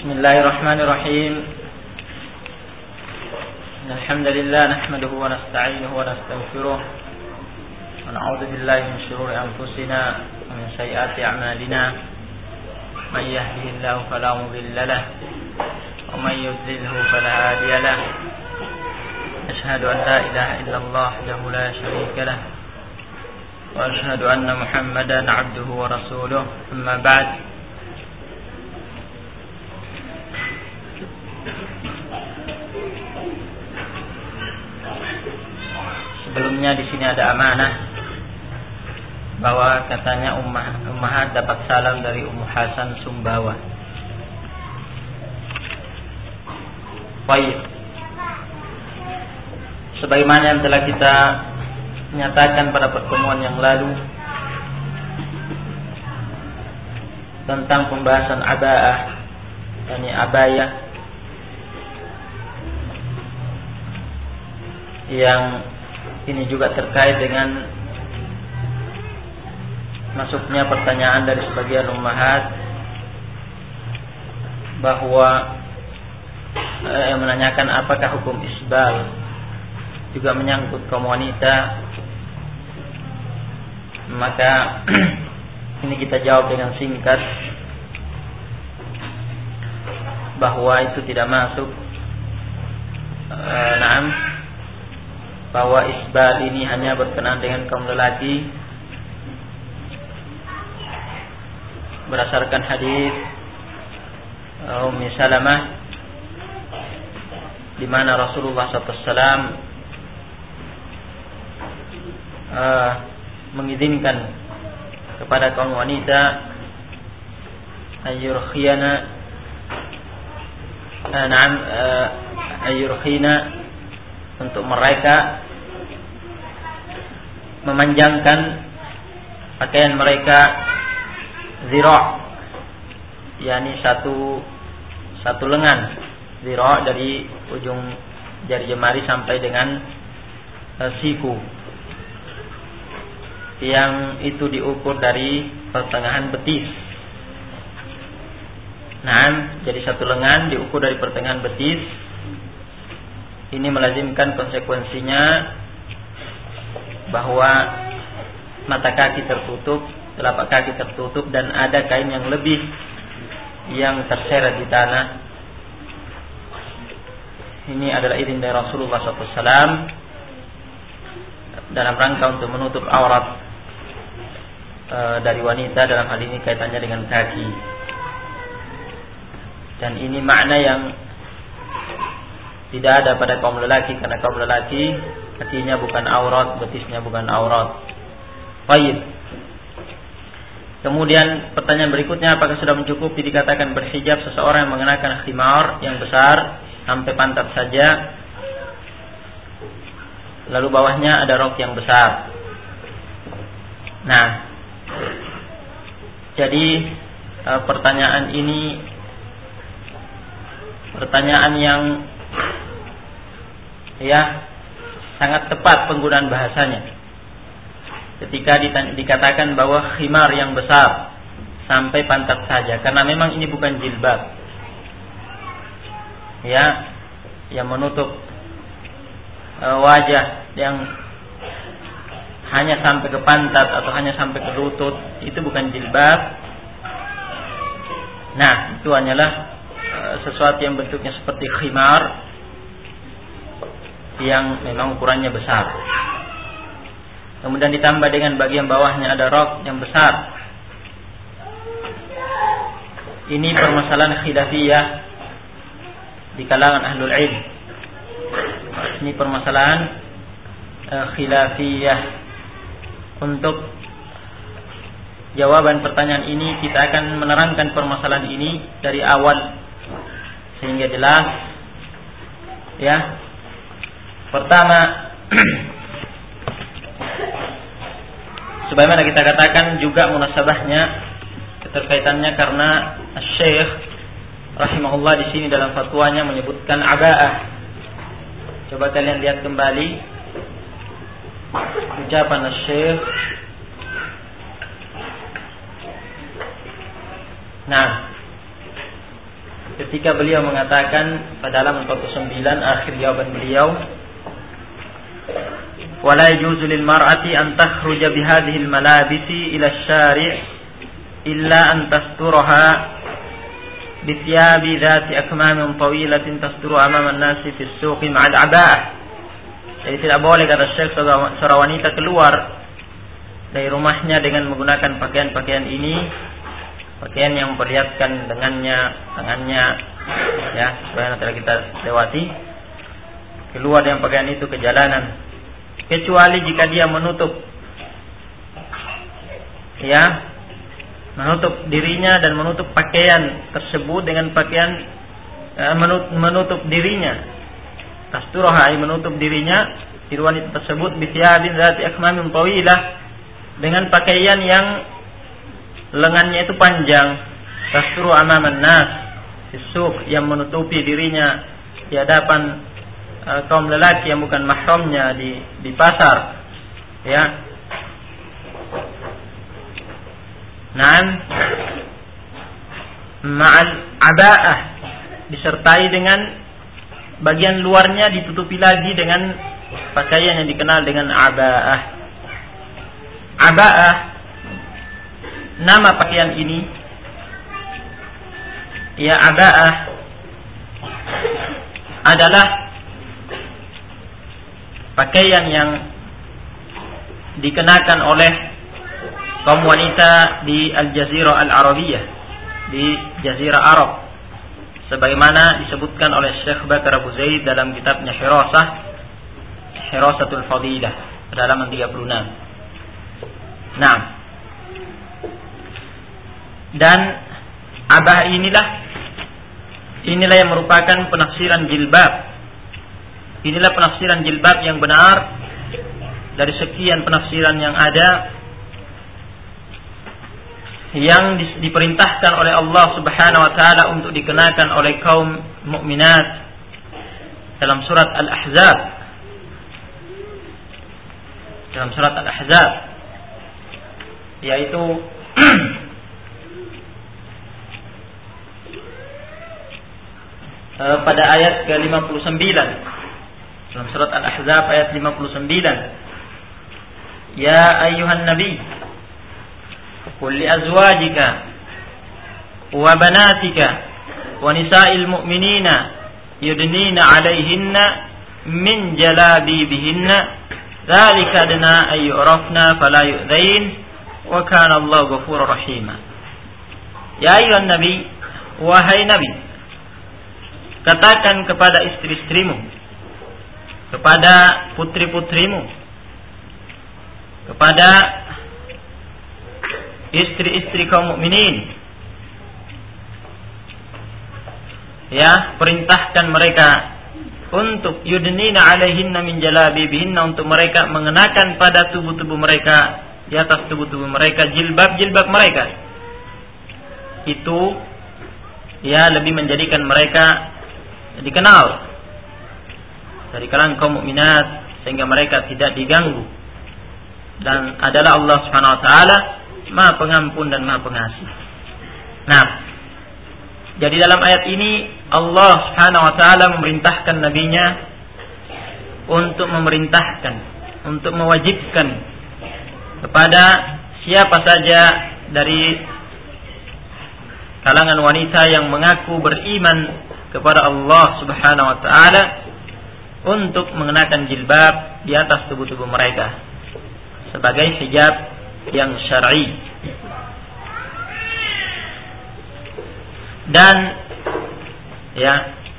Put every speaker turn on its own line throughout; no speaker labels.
Bismillahirrahmanirrahim. Alhamdulillah nahmaduhu wa nasta'inuhu wa nastaghfiruh wa na'udzu billahi min shururi anfusina wa min sayyiati a'malina. Man yahdihillahu fala mudilla lahu wa man yudlilhu fala hadiya lahu. Asyhadu an la ilaha illallah wahdahu la syarika lahu wa asyhadu anna Muhammadan 'abduhu wa rasuluh. Amma ba'd. Sebelumnya di sini ada amanah bahwa katanya ummahat dapat salam dari Ummu Hasan Sumbawa. Baik. Sebagaimana yang telah kita nyatakan pada pertemuan yang lalu tentang pembahasan aba'ah, yakni abayah yang ini juga terkait dengan masuknya pertanyaan dari sebagian ummahat bahwa yang menanyakan apakah hukum isbal juga menyangkut kaum wanita. Maka ini kita jawab dengan singkat bahwa itu tidak masuk. Bahwa isbal ini hanya berkenaan dengan kaum lelaki berdasarkan hadis Ummi Salamah di mana Rasulullah SAW mengizinkan kepada kaum wanita ayyurkhina untuk mereka memanjangkan pakaian mereka zira', yakni satu lengan, zira' dari ujung jari jemari sampai dengan siku, yang itu diukur dari pertengahan betis. Nah, jadi satu lengan diukur dari pertengahan betis. Ini melazimkan konsekuensinya bahwa mata kaki tertutup, telapak kaki tertutup, dan ada kain yang lebih yang terseret di tanah. Ini adalah izin dari Rasulullah SAW dalam rangka untuk menutup aurat dari wanita, dalam hal ini kaitannya dengan kaki. Dan ini makna yang tidak ada pada kaum lelaki, karena kaum lelaki kakinya bukan aurat, betisnya bukan aurat. Baik. Kemudian pertanyaan berikutnya, apakah sudah mencukupi dikatakan berhijab seseorang yang mengenakan khimar yang besar sampai pantat saja, lalu bawahnya ada rok yang besar? Nah, jadi pertanyaan ini pertanyaan yang sangat tepat penggunaan bahasanya ketika dikatakan bahwa khimar yang besar sampai pantat saja, karena memang ini bukan jilbab yang menutup wajah, yang hanya sampai ke pantat atau hanya sampai ke lutut, itu bukan jilbab. Nah, itu hanyalah sesuatu yang bentuknya seperti khimar yang memang ukurannya besar. Kemudian ditambah dengan bagian bawahnya ada rok yang besar. Ini permasalahan khilafiyah di kalangan ahlul ilm. Ini permasalahan khilafiyah. Untuk jawaban pertanyaan ini kita akan menerangkan permasalahan ini dari awal sehingga jelas. Pertama, sebagaimana kita katakan juga munasabahnya, keterkaitannya karena Syekh rahimahullah di sini dalam fatwanya menyebutkan aba'ah. Coba kalian lihat kembali ucapan Syekh. Nah, ketika beliau mengatakan pada halaman 49 akhir jawaban beliau, wala yajuzu lil mar'ati an takhruja bi hadhihi al malabisi ila asy-syari' illa an tasturaha bi thiyabi dhati akmamin tawilatin tasturu amama an-nasi fi as-suqi ma'al 'aba'ah. Jadi tidak boleh, kata Syekh, seorang wanita keluar dari rumahnya dengan menggunakan pakaian-pakaian ini, pakaian yang memperlihatkan lengannya, tangannya, ya, sebagaimana telah kita lewati. Keluar dengan pakaian itu ke jalanan, kecuali jika dia menutup, ya, menutup dirinya dan menutup pakaian tersebut dengan pakaian menutup dirinya. Tasturah, menutup dirinya di wanita tersebut bisyabin zati akmamin tawilah, dengan pakaian yang lengannya itu panjang. Tasturu amaman nas fisuk, yang menutupi dirinya di hadapan kaum lelaki yang bukan mahramnya di pasar, ya. Nan ma'al aba'ah, disertai dengan bagian luarnya ditutupi lagi dengan pakaian yang dikenal dengan aba'ah. Aba'ah, nama pakaian ini, ya, aba'ah adalah pakaian yang dikenakan oleh kaum wanita di Al-Jazirah Al-Arabiyah, di Jazirah Arab, sebagaimana disebutkan oleh Syekh Bakar Abu Zaid dalam kitabnya Hirasatul Fadilah, pada halaman 36. Nah, dan abah inilah yang merupakan penafsiran jilbab. Inilah penafsiran jilbab yang benar dari sekian penafsiran yang ada, yang diperintahkan oleh Allah Subhanahu wa taala untuk dikenakan oleh kaum mukminat dalam surat Al-Ahzab. Dalam surat Al-Ahzab, yaitu pada ayat ke-59. Dalam surat Al-Ahzab ayat 59. Ya ayyuhan nabi, qul li azwajika wa banatika wa nisa'il mu'minina yudnina 'alayhinna min jalabibihinna dzalika adna ay yu'rafna fala yu'dzain wa kana Allahu ghafurur rahima. Ya ayyuhan nabi, wahai nabi, katakan kepada istri-istrimu, kepada putri-putrimu, kepada istri-istri kaum mukminin, ya, perintahkan mereka untuk yudnina 'alaihinna min jalabibihinna, untuk mereka mengenakan pada tubuh-tubuh mereka, di atas tubuh-tubuh mereka, jilbab-jilbab mereka. Itu, ya, lebih menjadikan mereka dikenal dari kalangan kaum mukminat, sehingga mereka tidak diganggu, dan adalah Allah Subhanahu wa taala Maha Pengampun dan Maha Pengasih. Nah, jadi dalam ayat ini Allah Subhanahu wa taala memerintahkan nabinya untuk untuk mewajibkan kepada siapa saja dari kalangan wanita yang mengaku beriman kepada Allah Subhanahu wa taala untuk mengenakan jilbab di atas tubuh-tubuh mereka sebagai hijab yang syar'i. Dan, ya,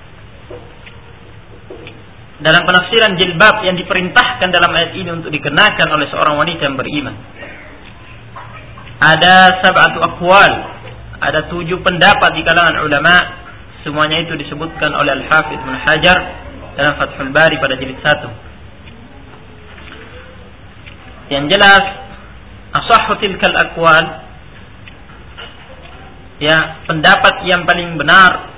dalam penafsiran jilbab yang diperintahkan dalam ayat ini untuk dikenakan oleh seorang wanita yang beriman, ada 7 aqwal, ada 7 pendapat di kalangan ulama. Semuanya itu disebutkan oleh Al-Hafidz Ibnu Hajar dalam Fathul Bari pada jilid 1. Yang jelas, asahhu tilkal aqwal, ya, pendapat yang paling benar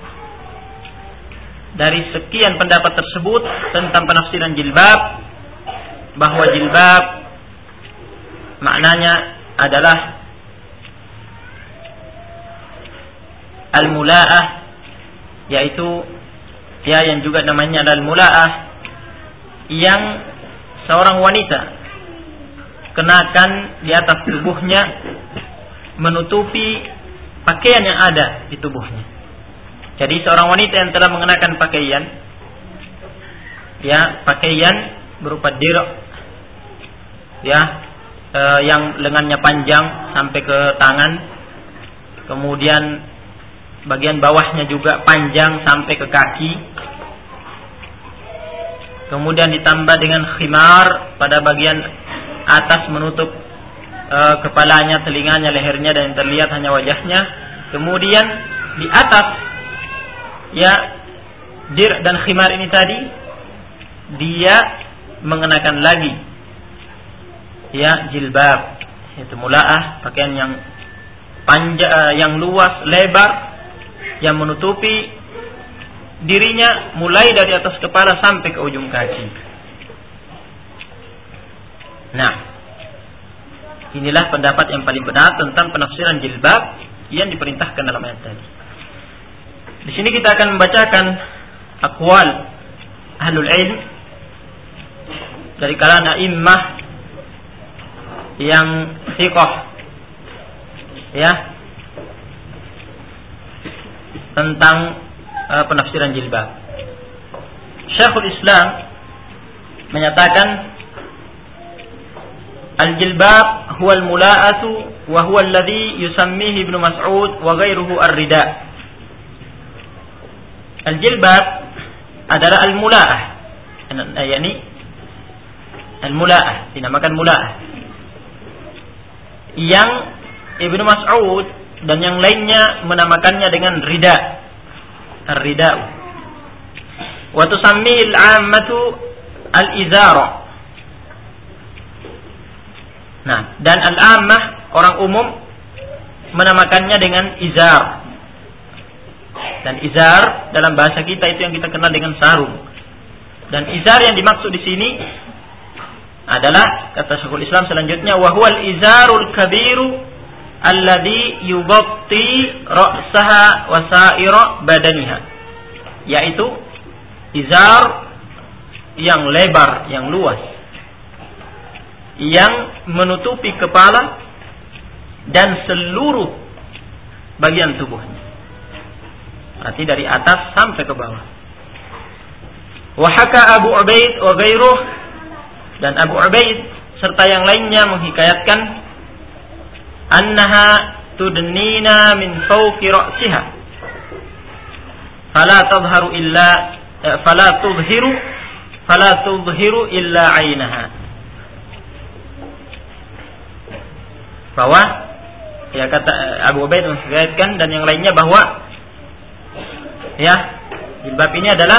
dari sekian pendapat tersebut tentang penafsiran jilbab, bahwa jilbab maknanya adalah al-mula'ah yaitu yang juga namanya adalah mula'ah, yang seorang wanita kenakan di atas tubuhnya menutupi pakaian yang ada di tubuhnya. Jadi seorang wanita yang telah mengenakan pakaian, pakaian berupa dir', yang lengannya panjang sampai ke tangan, kemudian bagian bawahnya juga panjang sampai ke kaki, kemudian ditambah dengan khimar pada bagian atas menutup kepalanya, telinganya, lehernya, dan yang terlihat hanya wajahnya. Kemudian di atas dir dan khimar ini tadi dia mengenakan lagi jilbab, yaitu mula'ah, pakaian yang panjang, yang luas, lebar, yang menutupi dirinya mulai dari atas kepala sampai ke ujung kaki. Nah, inilah pendapat yang paling benar tentang penafsiran jilbab yang diperintahkan dalam ayat tadi. Di sini kita akan membacakan aqwal ahlul ilm dari kalangan a'immah yang thiqah tentang penafsiran jilbab. Syekhul Islam menyatakan al-jilbab huwa al-mula'atu wa huwa alladhi yusammihi Ibnu Mas'ud wa ghairuhu ar-rida. Al-jilbab adalah al-mula'ah, yakni al-mula'ah, dinamakan mula'ah, yang Ibnu Mas'ud dan yang lainnya menamakannya dengan rida, ar-rida'u. Wa tusammi al-'ammatu al-izara. Nah, dan al-'ammah, orang umum, menamakannya dengan izar. Dan izar dalam bahasa kita itu yang kita kenal dengan sarung. Dan izar yang dimaksud di sini adalah, kata Syekhul Islam selanjutnya, wa huwal izarul kabiru alladhi yughatti ra'saha wa sa'ira badaniha, yaitu izar yang lebar, yang luas, yang menutupi kepala dan seluruh bagian tubuhnya, berarti dari atas sampai ke bawah. Wa haka Abu Ubaid wa ghairuh, dan Abu Ubaid serta yang lainnya menghikayatkan annaha tudnina min fawqi ra'siha fala tudhiru illa 'ainaha. Bahwa kata Abu Ubaid menghikayatkan dan yang lainnya bahwa jilbab ini adalah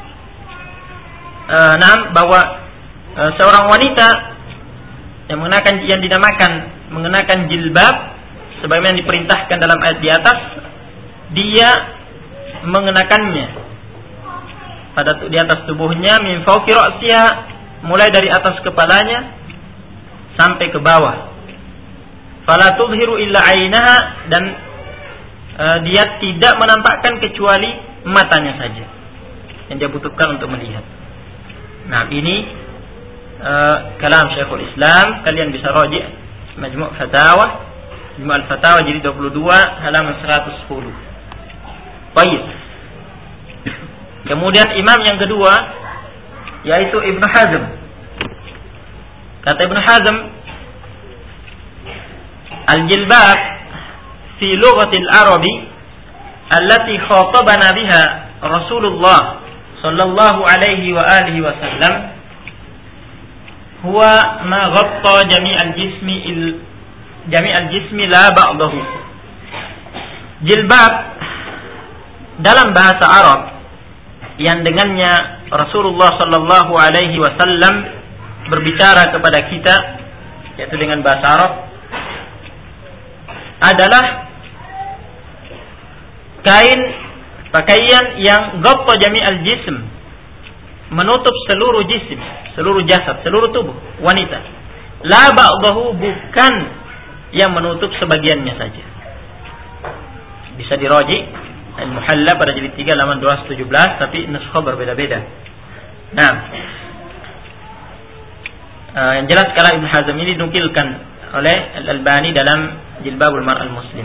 bahwa seorang wanita yang dinamakan mengenakan jilbab sebagaimana diperintahkan dalam ayat di atas, dia mengenakannya di atas tubuhnya min fawqi ra'siha, mulai dari atas kepalanya sampai ke bawah. Fala tudhiru illa 'ainaha, dan dia tidak menampakkan kecuali matanya saja yang dia butuhkan untuk melihat. Nah, ini kalam Syekhul Islam. Kalian bisa raji' Majmu' Fatawa, Majmu' al-Fatawa jilid 22 halaman 110. Baik. Kemudian imam yang kedua yaitu Ibnu Hazm. Kata Ibnu Hazm, al-jilbab fi lughatil arabi allati khatabana biha Rasulullah sallallahu alaihi wa alihi wasallam huwa ma ghatta jami'al jismi la ba'dahu. Jilbab dalam bahasa Arab yang dengannya Rasulullah sallallahu alaihi wasallam berbicara kepada kita, yaitu dengan bahasa Arab, adalah pakaian yang ghatta jami'al jism, menutup seluruh jisim, seluruh jasad, seluruh tubuh wanita. La ba'dahu, bukan yang menutup sebagiannya saja. Bisa diraji Al-Muhalla pada jilid 3 halaman 217, tapi nuskha berbeda-beda. Nah, yang jelas kalau Ibnu Hazm ini dinukilkan oleh Al-Albani dalam Jilbabul Mar'al Muslim.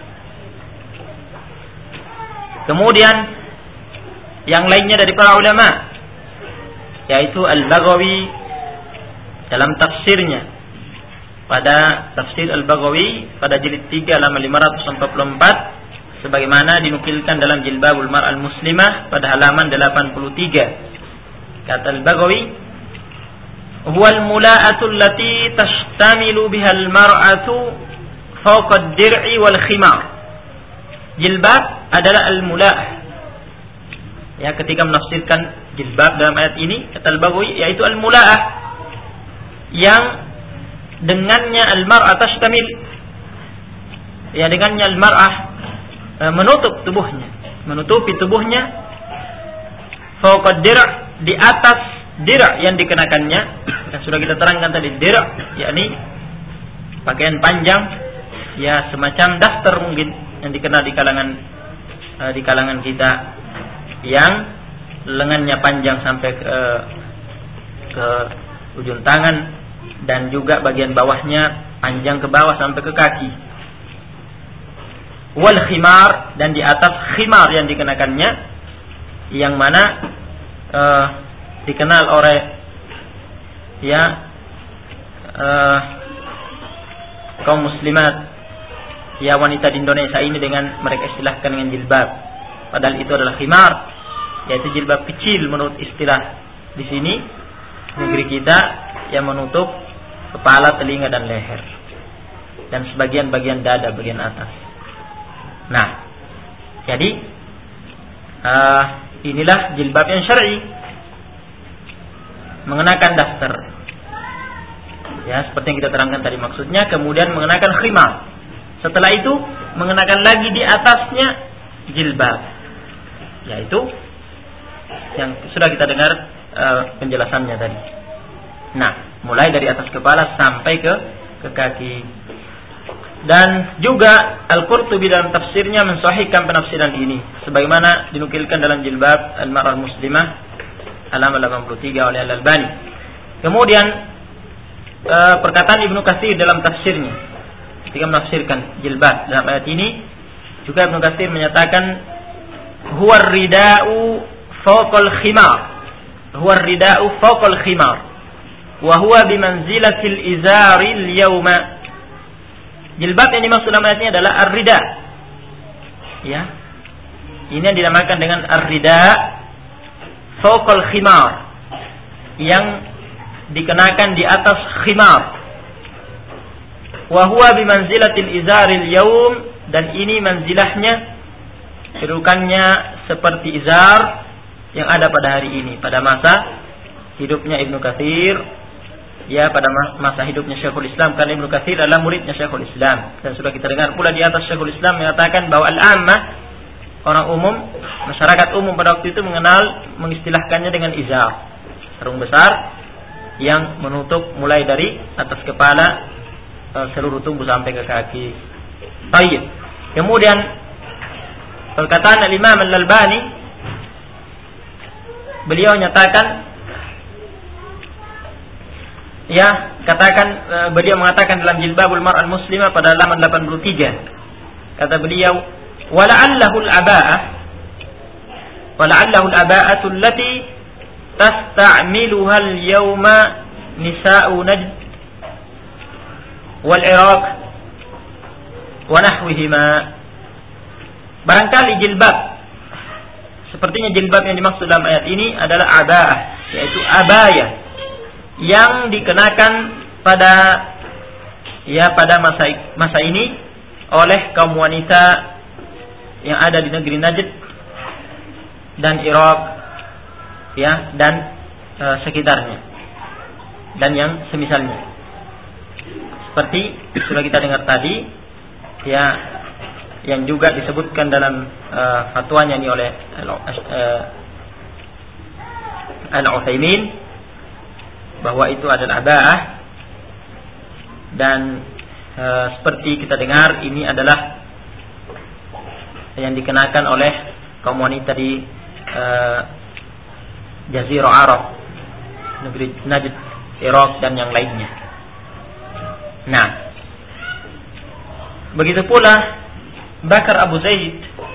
Kemudian yang lainnya dari para ulama, yaitu Al-Baghawi dalam tafsirnya, pada tafsir Al-Baghawi pada jilid 3 halaman 544, sebagaimana dinukilkan dalam Jilbabul Mar'al Muslimah pada halaman 83. Kata Al-Baghawi, huwal mula'atu allati tashtamilu bihal mar'atu fawqa ad-dir'i wal khimar. Jilbab adalah al-mula'ah. Ya, ketika menafsirkan jilbab dalam ayat ini, kata Al-Baghawi, yaitu al-mula'ah yang dengannya al-mar'ah tashtamil. Ya, dengannya al-mar'ah menutup tubuhnya, menutupi tubuhnya, fawqa ad-dir', di atas dir' yang dikenakannya. Yang sudah kita terangkan tadi, dir' yakni pakaian panjang, ya semacam daster mungkin yang dikenal di kalangan kita, yang lengannya panjang sampai ke ujung tangan, dan juga bagian bawahnya panjang ke bawah sampai ke kaki. Wal khimar, dan di atas khimar yang dikenakannya, yang mana dikenal oleh kaum muslimat, ya wanita di Indonesia ini, dengan mereka istilahkan dengan jilbab, padahal itu adalah khimar, yaitu jilbab kecil menurut istilah di sini negeri kita, yang menutup kepala, telinga dan leher, dan sebagian bagian dada bagian atas. Nah, jadi inilah jilbab yang syar'i, mengenakan daster, ya seperti yang kita terangkan tadi maksudnya. Kemudian mengenakan khimar, setelah itu mengenakan lagi di atasnya jilbab, yaitu yang sudah kita dengar penjelasannya tadi. Nah, mulai dari atas kepala sampai ke kaki. Dan juga Al-Qurtubi dalam tafsirnya mensahihkan penafsiran ini, sebagaimana dinukilkan dalam Jilbab Al-Mar'ah Muslimah halaman 83 oleh Al-Albani. Kemudian perkataan Ibnu Katsir dalam tafsirnya ketika menafsirkan jilbab dalam ayat ini, juga Ibnu Katsir menyatakan huwa rida'u fawqal khimar, huwa rida'u fawqal khimar wa huwa bimanzilatil izaril yawma. Jilbab yang dimaksud dalam ayat ini adalah ar-rida. Ya. Ini yang dinamakan dengan ar-rida fawqal khimar, yang dikenakan di atas khimar. Wa huwa bimanzilatil izaril yaum, dan ini manzilahnya, kedudukannya seperti izar yang ada pada hari ini, pada masa hidupnya Ibnu Katsir, ya pada masa hidupnya Syekhul Islam, karena Ibnu Katsir adalah muridnya Syekhul Islam. Dan sudah kita dengar pula di atas, Syekhul Islam mengatakan bahwa al-ammah, orang umum, masyarakat umum pada waktu itu mengistilahkannya dengan izar, sarung besar yang menutup mulai dari atas kepala seluruh tubuh sampai ke kaki. Baik. Kemudian perkataan Al-Imam Al-Albani, beliau nyatakan, beliau mengatakan dalam Jilbabul Mar'al Muslimah pada halaman 83, kata beliau, wala'allahu al-aba'atu allati tasta'miluha al-yawma nisa'u Najd wal Iraq wa nahwihima. Barangkali jilbab, sepertinya jilbab yang dimaksud dalam ayat ini adalah aba'ah, yaitu abaya yang dikenakan pada masa ini oleh kaum wanita yang ada di negeri Najd dan Irak, ya, dan sekitarnya, dan yang semisalnya, seperti sudah kita dengar tadi, ya, yang juga disebutkan dalam fatwanya ini oleh Al-Utsaimin, bahwa itu adalah aba'ah. Dan seperti kita dengar, ini adalah yang dikenakan oleh kaum wanita di Jazirah Arab, negeri Najd, Irak dan yang lainnya. Nah, begitu pula Bakar Abu Zaid,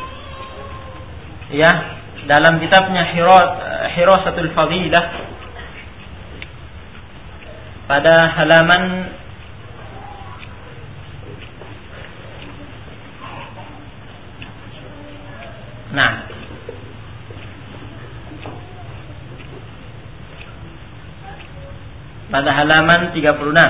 ya, dalam kitabnya Hirasatul Fadilah pada halaman pada halaman 36,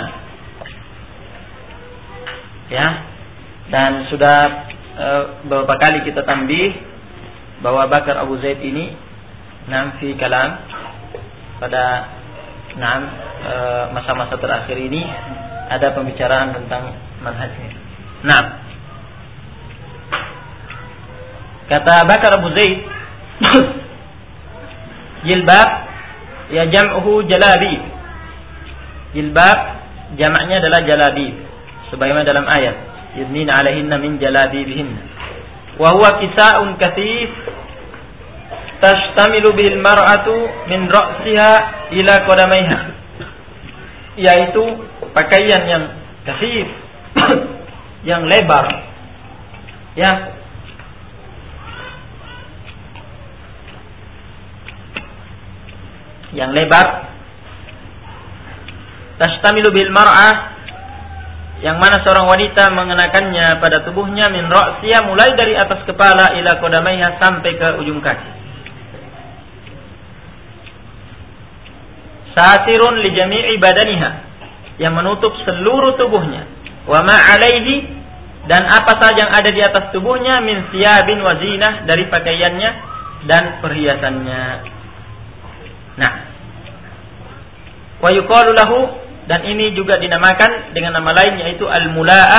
ya, dan sudah beberapa kali kita tambih bahwa Bakar Abu Zaid ini fi kalam pada masa-masa terakhir ini ada pembicaraan tentang manhajnya. Nah, kata Bakar Abu Zaid, jilbab ya jam'uhu jalabi. Jilbab jamaknya adalah jalabib, sebagaimana dalam ayat yudnina alaihinna min jalabibihinna. Wa huwa kisa'un kathif tashtamilu bil mar'atu min ra'siha ila qadamaiha, yaitu pakaian yang kathif yang lebar, ya, yang lebar. Tashtamilu bil mar'ah, yang mana seorang wanita mengenakannya pada tubuhnya min ra'siha, mulai dari atas kepala ila qadamaiha, sampai ke ujung kaki. Satirun li jami'i badaniha, yang menutup seluruh tubuhnya. Wa ma 'alaihi, dan apa saja yang ada di atas tubuhnya, min thiyabin wa zinah, dari pakaiannya dan perhiasannya. Nah, wa yuqalu lahu, dan ini juga dinamakan dengan nama lain, yaitu al-mula'ah.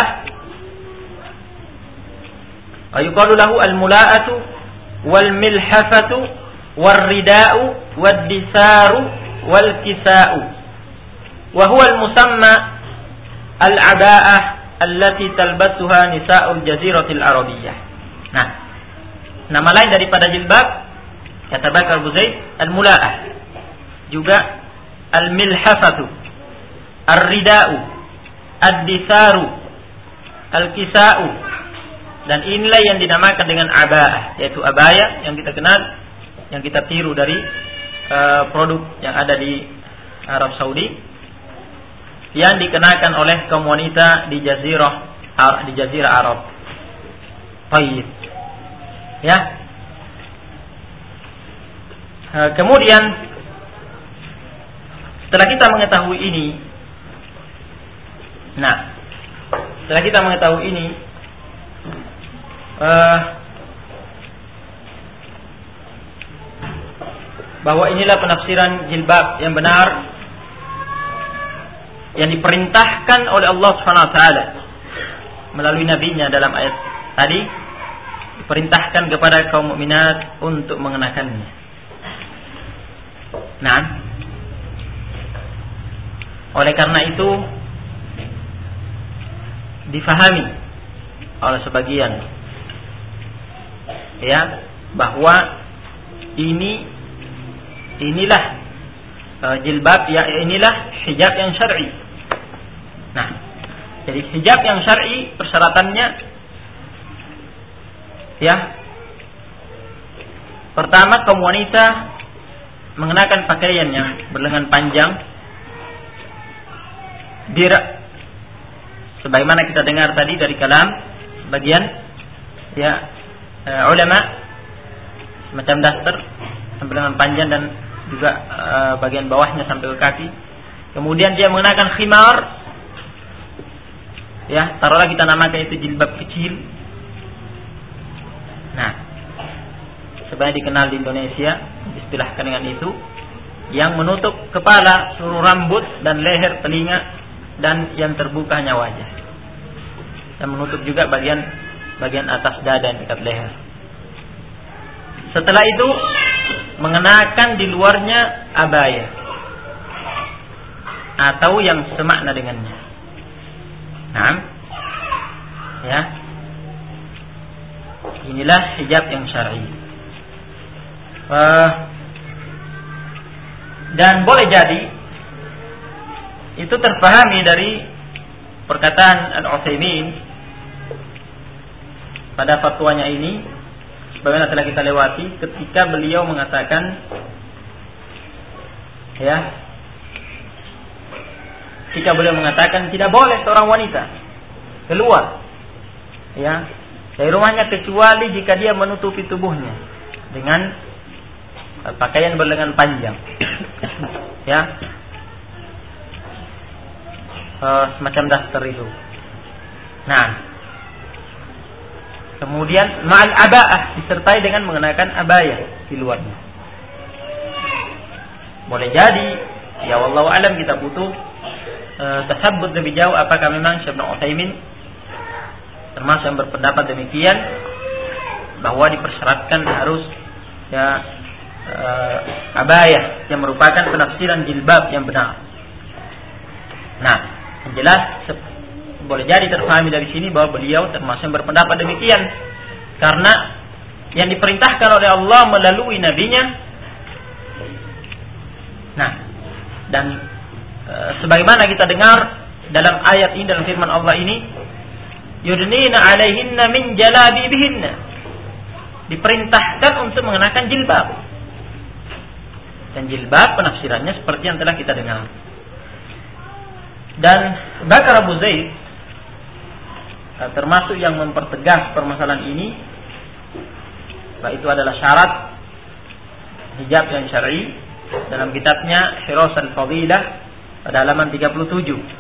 Wa yuqalu lahu al-mula'atu wal milhafatu war rida'u wad disaru wal kisa'u. Wa huwa al-musamma al-'aba'ah allati talbasuha nisa'ul jaziratil arabiyyah. Nah, nama lain daripada jilbab, kata Bakar Abu Zaid, al-mula'ah, juga al-milhafatu, ar-rida'u, ad-disaru, al-kisa'u, dan inilah yang dinamakan dengan aba'ah, yaitu abaya yang kita kenal, yang kita tiru dari produk yang ada di Arab Saudi, yang dikenakan oleh kaum wanita di Jazirah Arab. Baik, ya. Kemudian setelah kita mengetahui ini, bahwa inilah penafsiran jilbab yang benar, yang diperintahkan oleh Allah Subhanahu wa taala melalui nabinya dalam ayat tadi, diperintahkan kepada kaum mukminat untuk mengenakannya. Nah, oleh karena itu difahami oleh sebagian, ya, bahwa inilah jilbab, ya, inilah hijab yang syar'i. Nah, jadi hijab yang syar'i persyaratannya, ya, pertama kaum wanita mengenakan pakaian yang berlengan panjang, sebagaimana kita dengar tadi dari kalam sebagian, ya, ulama, semacam daster berlengan panjang dan juga bagian bawahnya sampai ke kaki. Kemudian dia mengenakan khimar, ya, taruhlah kita namakan itu jilbab kecil. Nah, sebenarnya dikenal di Indonesia, istilahkan dengan itu, yang menutup kepala, seluruh rambut dan leher, telinga, dan yang terbuka hanya wajah, dan menutup juga bagian atas dada yang dekat leher. Setelah itu mengenakan di luarnya abaya atau yang semakna dengannya. Nah, ya, inilah hijab yang syar'i. Dan boleh jadi itu terpahami dari perkataan Al-Utsaimin pada fatwanya ini, sebagaimana telah kita lewati, ketika beliau mengatakan, ketika beliau mengatakan tidak boleh seorang wanita keluar dari rumahnya kecuali jika dia menutupi tubuhnya dengan pakaian berlengan panjang, semacam daster itu. Nah, kemudian ma'al aba'ah, disertai dengan mengenakan abaya di luarnya. Boleh jadi, ya wallahu alam, kita butuh tasabbut lebih jauh apakah memang Syekh Ibnu Utsaimin termasuk yang berpendapat demikian, bahwa dipersyaratkan harus abaya yang merupakan penafsiran jilbab yang benar. Nah, yang jelas boleh jadi terpahami dari sini bahwa beliau termasuk yang berpendapat demikian, karena yang diperintahkan oleh Allah melalui nabinya. Nah, dan sebagaimana kita dengar dalam ayat ini, dalam firman Allah ini, yudnina alaihinna min jalabibihinna, diperintahkan untuk mengenakan jilbab. Dan jilbab penafsirannya seperti yang telah kita dengar. Dan Bakar Abu Zaid termasuk yang mempertegas permasalahan ini, bahwa itu adalah syarat hijab yang syar'i, dalam kitabnya Hirasal Fadilah pada halaman 37.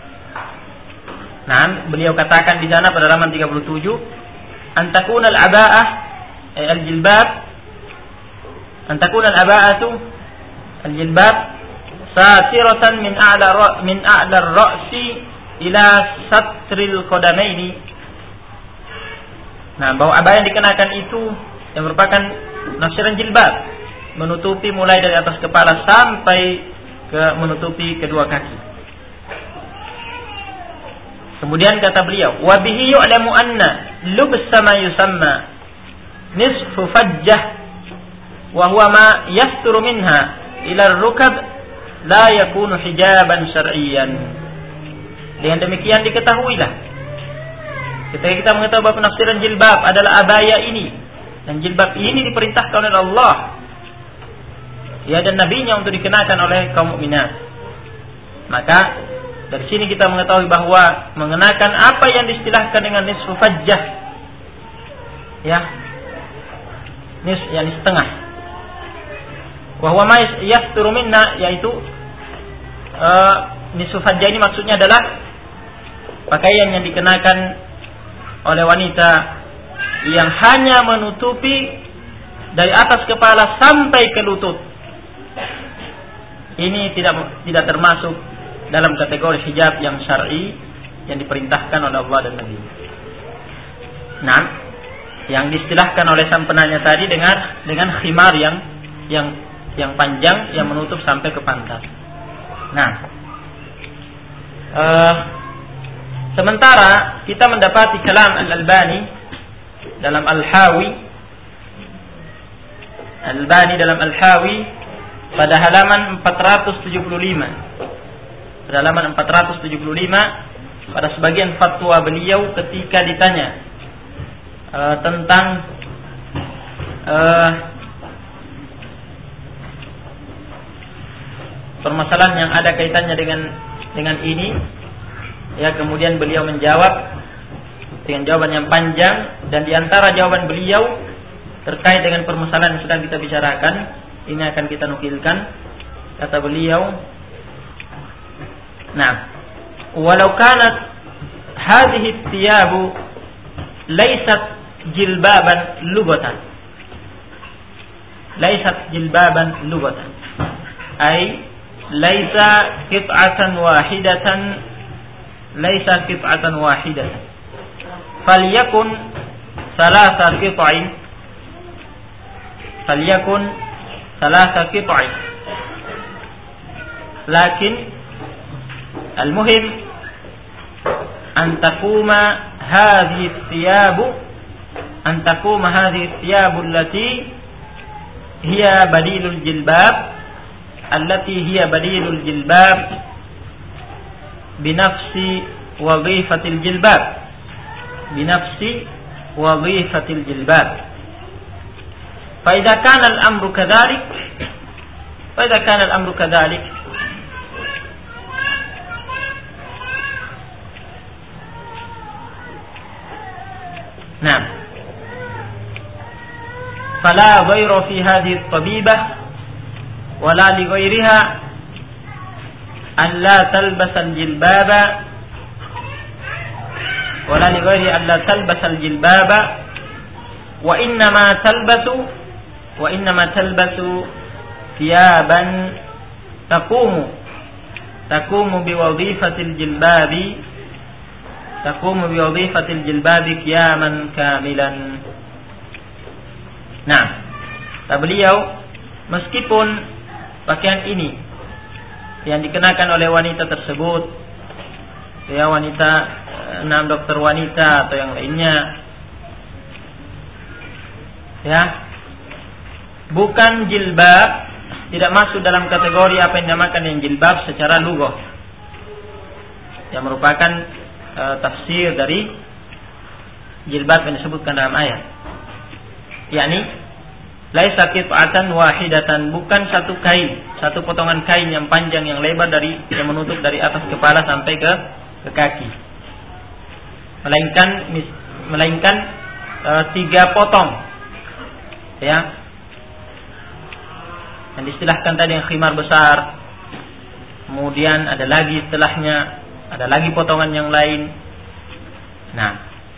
Nah, beliau katakan di sana pada halaman 37, antakuna al-aba'ah al-jilbab, antakuna al-aba'atu al-jilbab satiratan min a'la ar-ra'si ila satril qadamaini. Nah, bahwa abaya yang dikenakan itu yang merupakan nafsiran jilbab, menutupi mulai dari atas kepala sampai ke menutupi kedua kaki. Kemudian kata beliau, wa bihi yu'lamu anna lubsa ma yusamma nisfu fajjah wa huwa ma yasturu minha ila ar-rukab la yakunu hijaban syar'iyyan. Dengan demikian diketahuilah, ketika kita mengetahui bahwa penafsiran jilbab adalah abaya ini, dan jilbab ini diperintahkan oleh Allah dan nabinya untuk dikenakan oleh kaum mukminat, maka dari sini kita mengetahui bahwa mengenakan apa yang diistilahkan dengan nisfu fajjah, yakni setengah, wa huwa ma yasturu minna, yaitu nisfu fajjah ini maksudnya adalah pakaian yang dikenakan oleh wanita yang hanya menutupi dari atas kepala sampai ke lutut. Ini tidak termasuk dalam kategori hijab yang syar'i yang diperintahkan oleh Allah dan Nabi. Nah, yang diistilahkan oleh sang penanya tadi dengan khimar yang panjang yang menutup sampai ke pantat. Nah, sementara kita mendapati kalam Al-Albani dalam Al-Hawi, dalam Al-Hawi pada halaman 475. Pada halaman 475, pada sebagian fatwa beliau ketika ditanya tentang permasalahan yang ada kaitannya dengan ini, kemudian beliau menjawab dengan jawaban yang panjang, dan diantara jawaban beliau terkait dengan permasalahan yang sedang kita bicarakan, ini akan kita nukilkan. Kata beliau, nah, walau kanat hadhihi thiyabu laysat jilbaban lubatan, ay laysa qit'atan wahidatan, falyakun thalatha qit'in, lakin المهم أن تقوم هذه الثياب التي hiya badilul jilbab allati hiya badilul jilbab binafsi wadhifatil jilbab binafsi wadhifatil jilbab. Fa idza kana al-amru kadzalik nah fala ghayra fi hadhihi at-tabibah wala li ghayriha an la talbas al-jilbaba wala li ghayri an la talbas al-jilbaba wa innama talbasu thiyaban taqumu bi wadhifatil jilbabi qiyaman kamilan. Nah, kata beliau, meskipun pakaian ini yang dikenakan oleh wanita tersebut, ya wanita, dokter wanita atau yang lainnya, ya, bukan jilbab, tidak masuk dalam kategori apa yang dinamakan yang jilbab secara lughah, yang merupakan tafsir dari jilbab yang disebutkan dalam ayat, yakni laisa qit'atan wahidatan, bukan satu kain, satu potongan kain yang panjang yang lebar yang menutup dari atas kepala sampai ke kaki, melainkan 3 potong, ya, yang diistilahkan tadi yang khimar besar, kemudian ada lagi setelahnya ada lagi potongan yang lain. Nah,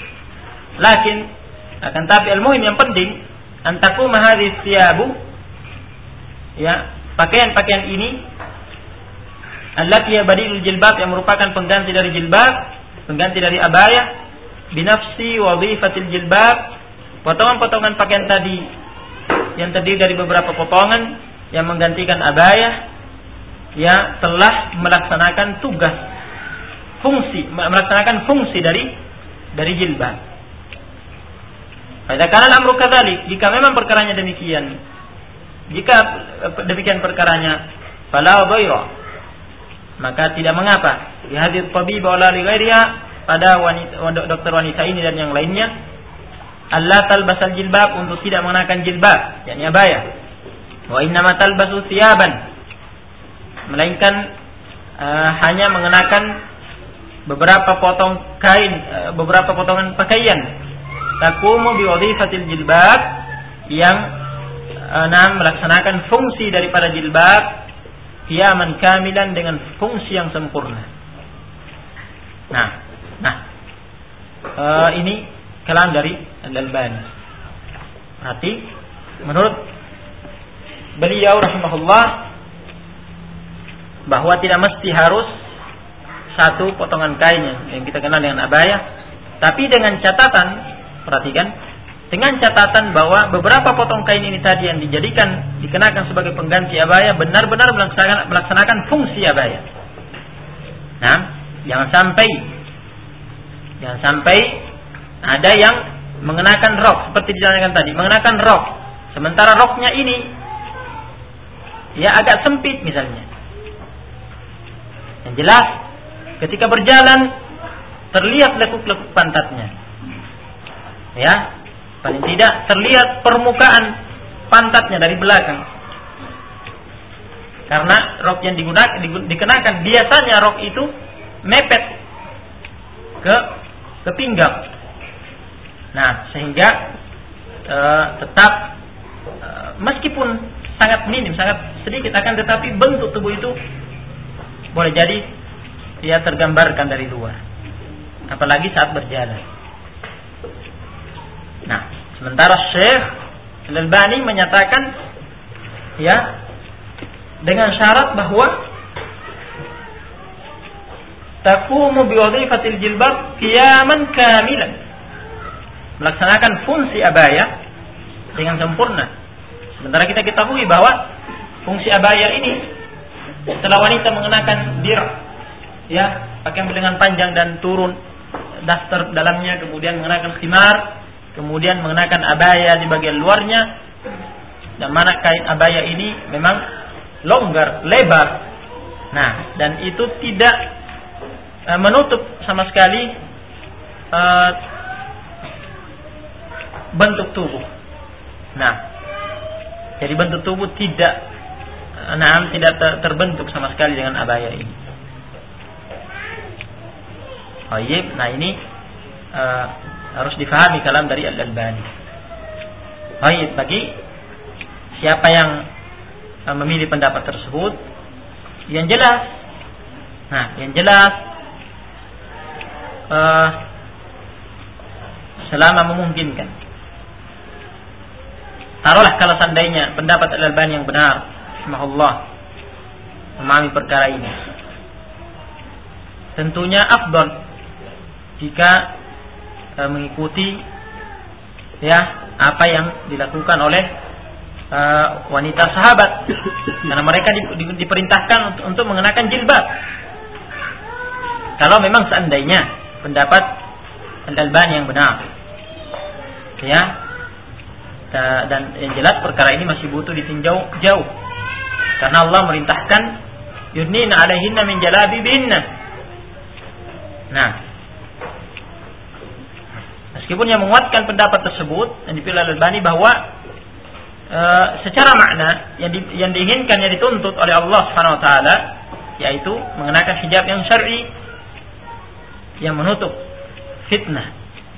akan tapi al-muhim yang penting antakum hadhihi thiyabu, ya, pakaian-pakaian ini allati badilul jilbab, yang merupakan pengganti dari jilbab, pengganti dari abayah, binafsi wadhifatil jilbab, potongan-potongan pakaian tadi yang terdiri dari beberapa potongan yang menggantikan abayah, ya, telah melaksanakan fungsi dari jilbab. Pada kana al-amru kadzalik, jika memang perkaranya demikian, jika demikian perkaranya, fala dhaira, maka tidak mengapa di hadits tabib wala li ghairiha, pada dokter wanita ini dan yang lainnya, alla talbasal jilbab, untuk tidak mengenakan jilbab, yakni abaya, wa innama talbasu thiyaban, melainkan hanya mengenakan beberapa potong kain, beberapa potongan pakaian, taqumu bi wadhifatil jilbab, yang melaksanakan fungsi daripada jilbab, qiyaman kamilan, dengan fungsi yang sempurna. Ini kalam dari Al-Albani. Berarti menurut beliau rahimahullah bahwa tidak mesti harus satu potongan kain yang kita kenal dengan abaya, tapi dengan catatan, perhatikan, dengan catatan bahwa beberapa potong kain ini tadi yang dikenakan sebagai pengganti abaya benar-benar melaksanakan fungsi abaya. Nah, jangan sampai ada yang mengenakan rok seperti dijelaskan tadi, mengenakan rok sementara roknya ini ya agak sempit misalnya. Yang jelas ketika berjalan terlihat lekuk-lekuk pantatnya, ya, paling tidak terlihat permukaan pantatnya dari belakang, karena rok yang dikenakan biasanya rok itu mepet ke pinggang. Nah, sehingga tetap meskipun sangat minim, sangat sedikit, akan tetapi bentuk tubuh itu boleh jadi dia tergambarkan dari luar, apalagi saat berjalan. Nah, sementara Syekh Al-Albani menyatakan, ya, dengan syarat bahwa taqumu bi wadhifatil jilbab qiyaman kamilan, melaksanakan fungsi abaya dengan sempurna. Sementara kita ketahui bahwa fungsi abaya ini setelah wanita mengenakan ya, pakaian berlengan panjang dan turun daster dalamnya, kemudian mengenakan khimar, kemudian mengenakan abaya di bagian luarnya, dan mana kain abaya ini memang longgar, lebar. Nah, dan itu tidak menutup sama sekali bentuk tubuh. Nah, jadi bentuk tubuh tidak terbentuk sama sekali dengan abaya ini. Nah ini harus difahami kalam dari Al-Albani. Bagi siapa yang memilih pendapat tersebut, yang jelas, selama memungkinkan. Taruhlah kalau seandainya pendapat Al-Albani yang benar, rahimahullah, memahami perkara ini, tentunya afdal jika mengikuti apa yang dilakukan oleh wanita sahabat, karena mereka diperintahkan untuk mengenakan jilbab. Kalau memang seandainya pendapat Al-Albani yang benar, dan yang jelas perkara ini masih butuh ditinjau jauh, karena Allah merintahkan yudnina alaihinna min jalabibihinna. Nah, meskipun yang menguatkan pendapat tersebut yang dipilih Al-Albani bahwa secara makna yang diinginkan, yang dituntut oleh Allah Subhanahu wa taala, yaitu mengenakan hijab yang syar'i yang menutup fitnah.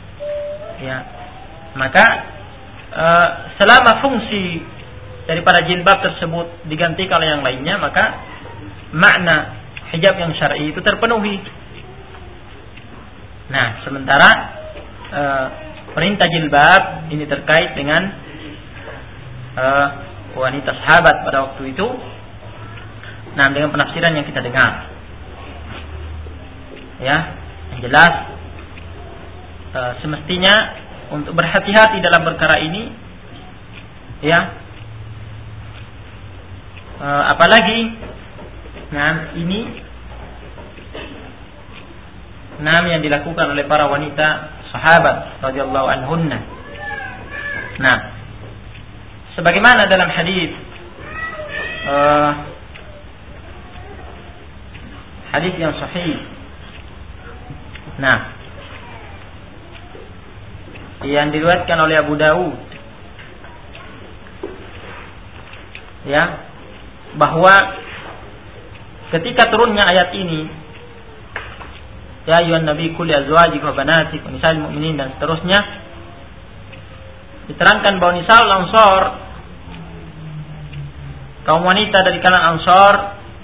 Maka selama fungsi daripada jilbab tersebut digantikan oleh yang lainnya, maka makna hijab yang syar'i itu terpenuhi. Nah, sementara perintah jilbab ini terkait dengan wanita sahabat pada waktu itu. Nah, dengan penafsiran yang kita dengar, yang jelas semestinya untuk berhati-hati dalam perkara ini, apalagi ini yang dilakukan oleh para wanita sahabat radhiyallahu anhunna. Nah, sebagaimana dalam hadis yang sahih, yang diriwayatkan oleh Abu Dawud, bahwa ketika turunnya ayat ini, ya ayyuhan nabi qul li azwajika wa banatika wa nisa'il mu'minin, dan seterusnya, diterangkan bahwa nisa'ul ansar, kaum wanita dari kalangan Ansar,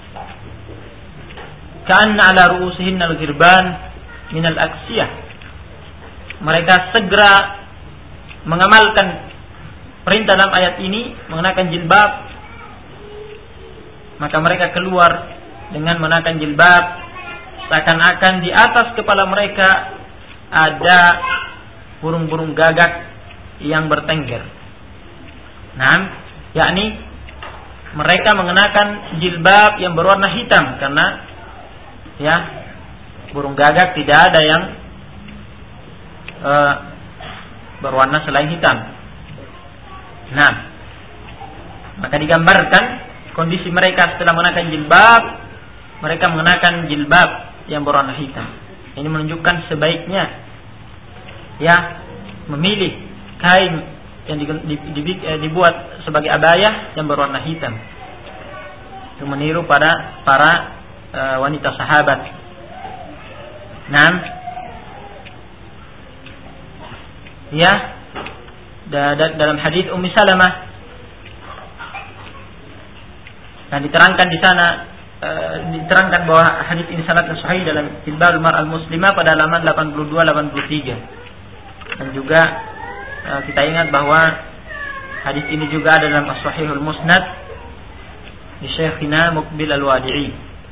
ka'anna ala ru'usihinna al-ghirban min al-aksiyah, mereka segera mengamalkan perintah dalam ayat ini mengenakan jilbab, maka mereka keluar dengan mengenakan jilbab seakan-akan di atas kepala mereka ada burung-burung gagak yang bertengger. Yakni mereka mengenakan jilbab yang berwarna hitam, karena burung gagak tidak ada yang berwarna selain hitam. Maka digambarkan kondisi mereka setelah mengenakan jilbab, mereka mengenakan jilbab yang berwarna hitam. Ini menunjukkan sebaiknya memilih kain yang dibuat sebagai abayah yang berwarna hitam, untuk meniru pada para wanita sahabat. Dalam hadis Ummi Salamah, dan diterangkan di sana, diterangkan bahwa hadis ini sanad sahih dalam Jilbabul Mar'al Muslimah pada halaman 82-83. Dan juga kita ingat bahwa hadis ini juga ada dalam As-Sahihul Musnad di Syekhina Muqbil Al-Wadi'i.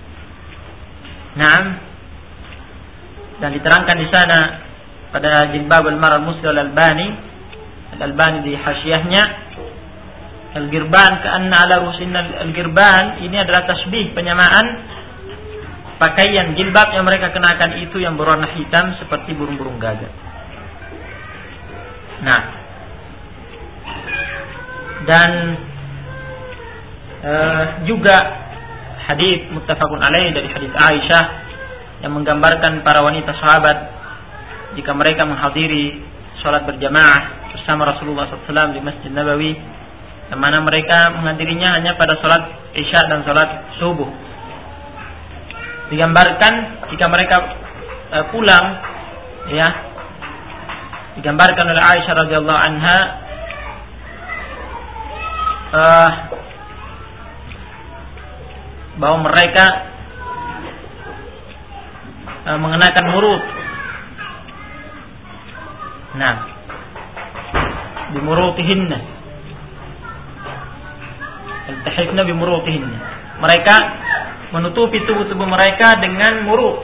Dan diterangkan di sana pada Jilbabul Mar'al Muslim Al-Albani di hasyahnya, al-girban ka'anna ala rusinna al-girban, ini adalah tasbih, penyamaan pakaian jilbab yang mereka kenakan itu yang berwarna hitam seperti burung-burung gagak. Dan juga hadis muttafaqun alaih dari hadis Aisyah yang menggambarkan para wanita sahabat jika mereka menghadiri sholat berjamaah bersama Rasulullah SAW di Masjid Nabawi, yang mana mereka menghadirinya hanya pada sholat Isya dan sholat subuh. Digambarkan jika mereka pulang, ya, digambarkan oleh Aisyah radhiyallahu anha bahwa mereka mengenakan murut. Nah, bimurutihinna, altahifna bimurutihinna. Mereka menutupi tubuh-tubuh mereka dengan murut,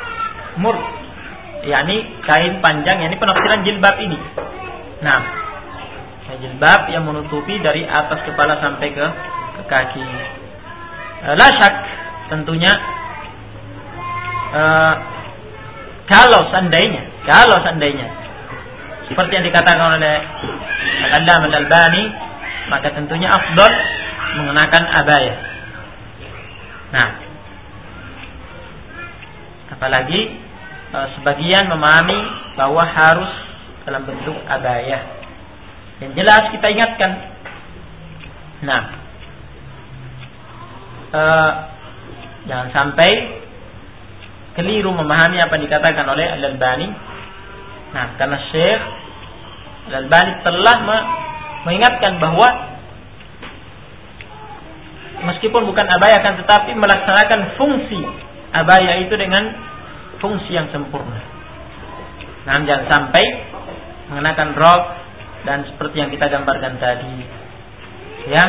yakni kain panjang, yakni penafsiran jilbab ini. Nah, jilbab yang menutupi dari atas kepala sampai ke kaki. La syak, tentunya kalau seandainya seperti yang dikatakan oleh Al-Allamah Al-Albani, maka tentunya afdal mengenakan abaya. Nah, apalagi sebagian memahami bahwa harus dalam bentuk abaya. Yang jelas kita ingatkan. Nah, jangan sampai keliru memahami apa yang dikatakan oleh Al-Albani. Nah, karena Syekh Al-Albani telah mengingatkan bahwa meskipun bukan abaya, akan tetapi melaksanakan fungsi abaya itu dengan fungsi yang sempurna. Nah, jangan sampai mengenakan rok dan seperti yang kita gambarkan tadi, ya.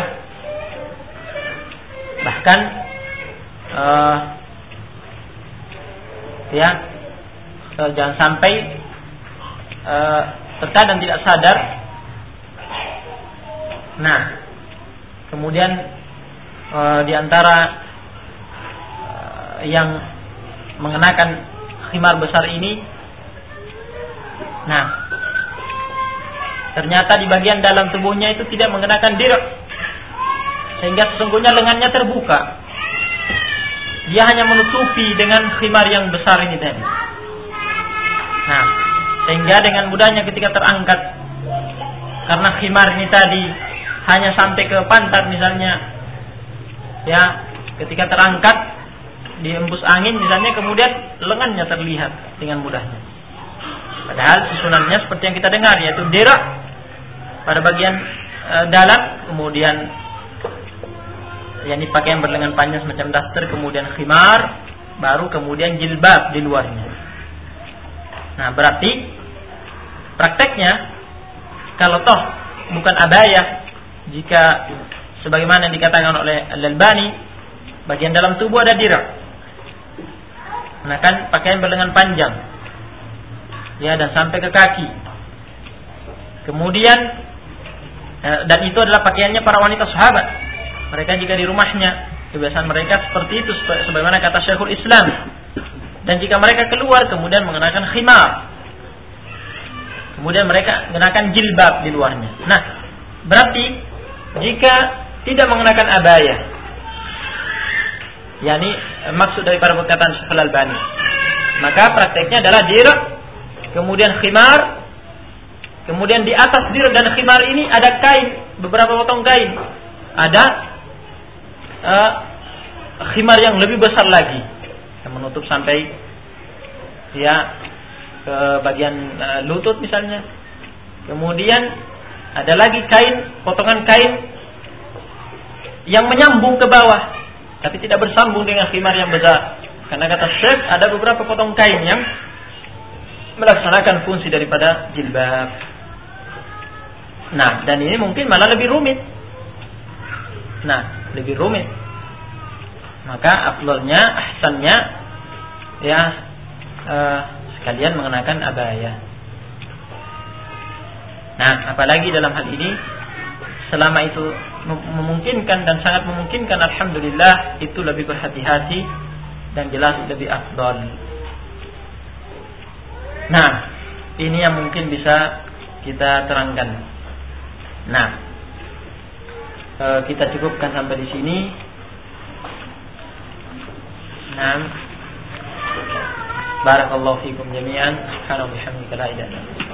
Bahkan jangan sampai terkadang tidak sadar. Nah, kemudian di antara yang mengenakan khimar besar ini, nah, ternyata di bagian dalam tubuhnya itu tidak mengenakan dir', sehingga sesungguhnya lengannya terbuka. Dia hanya menutupi dengan khimar yang besar ini tadi. Nah, sehingga dengan mudahnya ketika terangkat, karena khimar ini tadi hanya sampai ke pantat misalnya, ya, ketika terangkat diembus angin misalnya, kemudian lengannya terlihat dengan mudahnya. Padahal susunannya seperti yang kita dengar, yaitu dir' pada bagian dalam, kemudian yakni pakaian berlengan panjang semacam daster, kemudian khimar, baru kemudian jilbab di luarnya. Nah, berarti prakteknya kalau toh bukan abaya, jika sebagaimana yang dikatakan oleh Al-Albani, bagian dalam tubuh ada dir', mengenakan pakaian berlengan panjang, ya, dan sampai ke kaki. Kemudian dan itu adalah pakaiannya para wanita sahabat. Mereka jika di rumahnya, kebiasaan mereka seperti itu, sebagaimana kata Syekhul Islam. Dan jika mereka keluar, kemudian mengenakan khimar, kemudian mereka mengenakan jilbab di luarnya. Nah, berarti jika tidak mengenakan abaya, yakni maksud daripada perkataan Syekh Al-Albani, maka prakteknya adalah dir', kemudian khimar, kemudian di atas dir' dan khimar ini ada kain, beberapa potong kain, ada khimar yang lebih besar lagi yang menutup sampai, ya, ke bagian lutut misalnya. Kemudian ada lagi kain, potongan kain yang menyambung ke bawah, tapi tidak bersambung dengan khimar yang besar. Karena kata Syekh, ada beberapa potong kain yang melaksanakan fungsi daripada jilbab. Nah, dan ini mungkin malah lebih rumit. Nah, lebih rumit. Maka afdalnya, ahsannya, ya, sekalian mengenakan abaya. Nah, apalagi dalam hal ini, selama itu memungkinkan dan sangat memungkinkan, alhamdulillah, itu lebih berhati-hati dan jelas lebih afdal. Nah, ini yang mungkin bisa kita terangkan. Nah, kita cukupkan sampai di sini. Naam. Barakallahu fikum jami'an. Subhanallahi wa bihamdihi la ilaha illa anta.